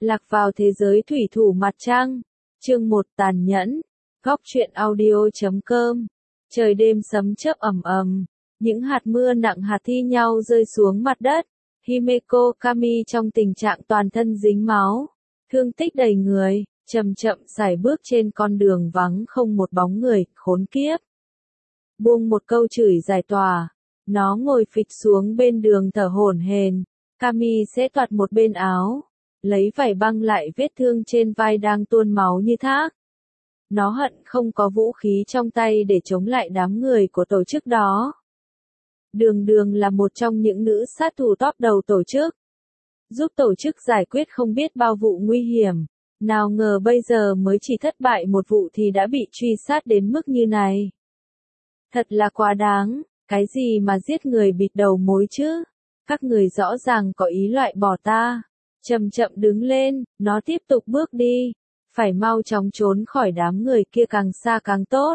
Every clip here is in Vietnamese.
Lạc vào thế giới thủy thủ mặt trăng. Chương 1 tàn nhẫn. Góc truyện audio.com. Trời đêm sấm chớp ầm ầm, những hạt mưa nặng hạt thi nhau rơi xuống mặt đất. Himeko Kami trong tình trạng toàn thân dính máu, thương tích đầy người, chậm chậm sải bước trên con đường vắng không một bóng người, khốn kiếp. Buông một câu chửi giải tỏa, nó ngồi phịch xuống bên đường thở hổn hển. Kami sẽ toạt một bên áo, lấy vải băng lại vết thương trên vai đang tuôn máu như thác. Nó hận không có vũ khí trong tay để chống lại đám người của tổ chức đó. Đường Đường là một trong những nữ sát thủ top đầu tổ chức, giúp tổ chức giải quyết không biết bao vụ nguy hiểm. Nào ngờ bây giờ mới chỉ thất bại một vụ thì đã bị truy sát đến mức như này. Thật là quá đáng, cái gì mà giết người bịt đầu mối chứ? Các người rõ ràng có ý loại bỏ ta. Chậm chậm đứng lên, nó tiếp tục bước đi. Phải mau chóng trốn khỏi đám người kia càng xa càng tốt.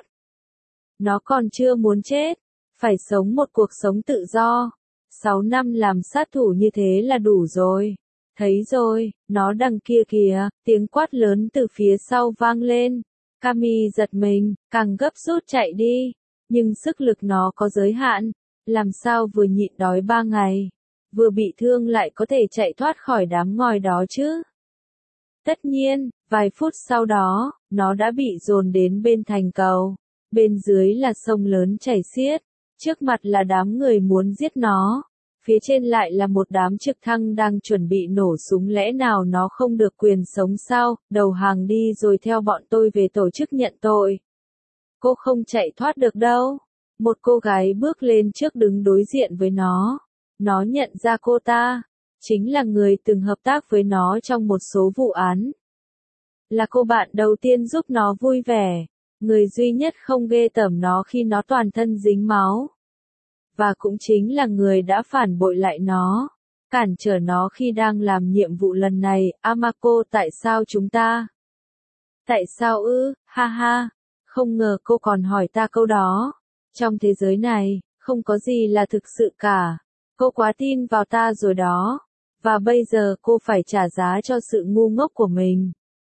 Nó còn chưa muốn chết, phải sống một cuộc sống tự do. 6 năm làm sát thủ như thế là đủ rồi. Thấy rồi, nó đằng kia kìa, tiếng quát lớn từ phía sau vang lên. Kami giật mình, càng gấp rút chạy đi. Nhưng sức lực nó có giới hạn, làm sao vừa nhịn đói 3 ngày, vừa bị thương lại có thể chạy thoát khỏi đám ngòi đó chứ? Tất nhiên, vài phút sau đó, nó đã bị dồn đến bên thành cầu. Bên dưới là sông lớn chảy xiết, trước mặt là đám người muốn giết nó, phía trên lại là một đám trực thăng đang chuẩn bị nổ súng. Lẽ nào nó không được quyền sống sao? Đầu hàng đi rồi theo bọn tôi về tổ chức nhận tội. Cô không chạy thoát được đâu. Một cô gái bước lên trước đứng đối diện với nó. Nó nhận ra cô ta chính là người từng hợp tác với nó trong một số vụ án. Là cô bạn đầu tiên giúp nó vui vẻ, người duy nhất không ghê tởm nó khi nó toàn thân dính máu. Và cũng chính là người đã phản bội lại nó, cản trở nó khi đang làm nhiệm vụ lần này. Amako, tại sao chúng ta? Tại sao ư? Ha ha, không ngờ cô còn hỏi ta câu đó. Trong thế giới này, không có gì là thực sự cả. Cô quá tin vào ta rồi đó. Và bây giờ cô phải trả giá cho sự ngu ngốc của mình.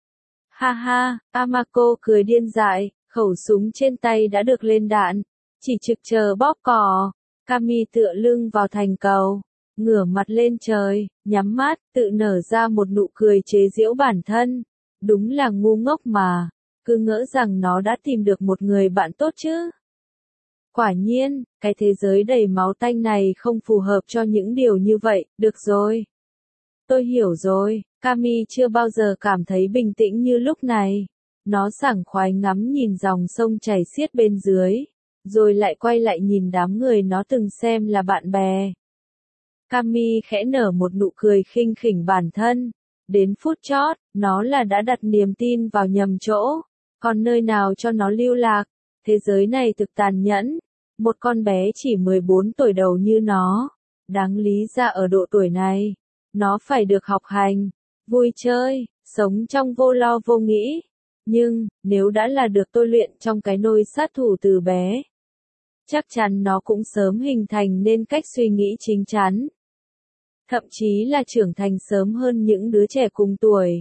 Ha ha, Amako cười điên dại, khẩu súng trên tay đã được lên đạn, chỉ trực chờ bóp cò. Kami tựa lưng vào thành cầu, ngửa mặt lên trời, nhắm mắt, tự nở ra một nụ cười chế giễu bản thân. Đúng là ngu ngốc mà, cứ ngỡ rằng nó đã tìm được một người bạn tốt chứ. Quả nhiên, cái thế giới đầy máu tanh này không phù hợp cho những điều như vậy. Được rồi. Tôi hiểu rồi. Kami chưa bao giờ cảm thấy bình tĩnh như lúc này. Nó sảng khoái ngắm nhìn dòng sông chảy xiết bên dưới, rồi lại quay lại nhìn đám người nó từng xem là bạn bè. Kami khẽ nở một nụ cười khinh khỉnh bản thân. Đến phút chót, nó là đã đặt niềm tin vào nhầm chỗ. Còn nơi nào cho nó lưu lạc. Thế giới này thực tàn nhẫn. Một con bé chỉ 14 tuổi đầu như nó, đáng lý ra ở độ tuổi này, nó phải được học hành, vui chơi, sống trong vô lo vô nghĩ. Nhưng, nếu đã là được tôi luyện trong cái nôi sát thủ từ bé, chắc chắn nó cũng sớm hình thành nên cách suy nghĩ chín chắn. Thậm chí là trưởng thành sớm hơn những đứa trẻ cùng tuổi.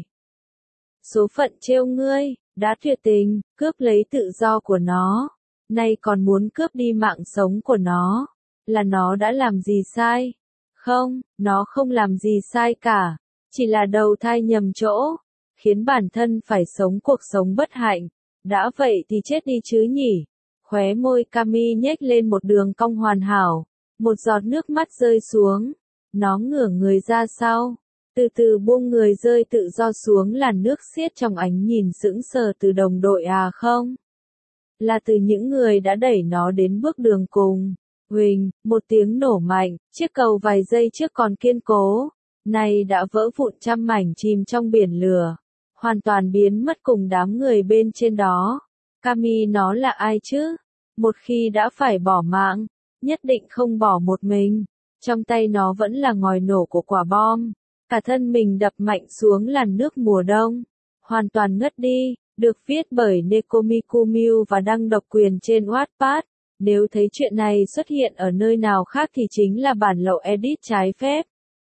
Số phận trêu ngươi, đã tuyệt tình, cướp lấy tự do của nó. Nay còn muốn cướp đi mạng sống của nó. Là nó đã làm gì sai? Không, nó không làm gì sai cả. Chỉ là đầu thai nhầm chỗ, khiến bản thân phải sống cuộc sống bất hạnh. Đã vậy thì chết đi chứ nhỉ? Khóe môi Kami nhếch lên một đường cong hoàn hảo. Một giọt nước mắt rơi xuống. Nó ngửa người ra sau, từ từ buông người rơi tự do xuống làn nước xiết trong ánh nhìn sững sờ từ đồng đội à không? Là từ những người đã đẩy nó đến bước đường cùng. Huỳnh, một tiếng nổ mạnh, chiếc cầu vài giây trước còn kiên cố, nay đã vỡ vụn trăm mảnh chìm trong biển lửa, hoàn toàn biến mất cùng đám người bên trên đó. Kami nó là ai chứ? Một khi đã phải bỏ mạng, nhất định không bỏ một mình. Trong tay nó vẫn là ngòi nổ của quả bom. Cả thân mình đập mạnh xuống làn nước mùa đông. Hoàn toàn ngất đi. Được viết bởi Nekomiku Miu và đăng độc quyền trên Wattpad. Nếu thấy chuyện này xuất hiện ở nơi nào khác thì chính là bản lậu edit trái phép.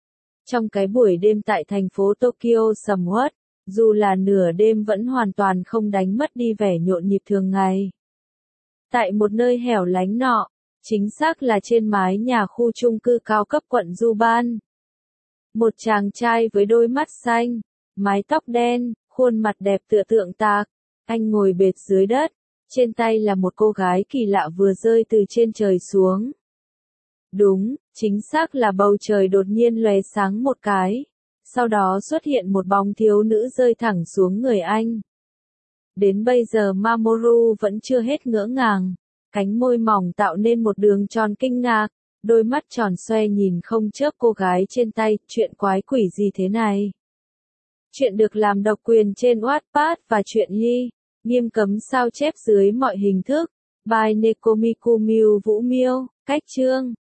Trong cái buổi đêm tại thành phố Tokyo sầm uất, dù là nửa đêm vẫn hoàn toàn không đánh mất đi vẻ nhộn nhịp thường ngày. Tại một nơi hẻo lánh nọ, chính xác là trên mái nhà khu chung cư cao cấp quận Juban. Một chàng trai với đôi mắt xanh, mái tóc đen, khuôn mặt đẹp tựa tượng tạc. Anh ngồi bệt dưới đất, trên tay là một cô gái kỳ lạ vừa rơi từ trên trời xuống. Đúng, chính xác là bầu trời đột nhiên lóe sáng một cái. Sau đó xuất hiện một bóng thiếu nữ rơi thẳng xuống người anh. Đến bây giờ Mamoru vẫn chưa hết ngỡ ngàng. Cánh môi mỏng tạo nên một đường tròn kinh ngạc. Đôi mắt tròn xoe nhìn không chớp cô gái trên tay. Chuyện quái quỷ gì thế này? Chuyện được làm độc quyền trên Wattpad và Truyện Ly. Nghiêm cấm sao chép dưới mọi hình thức. By Nekomiku Miu Vũ Miêu. Cách chương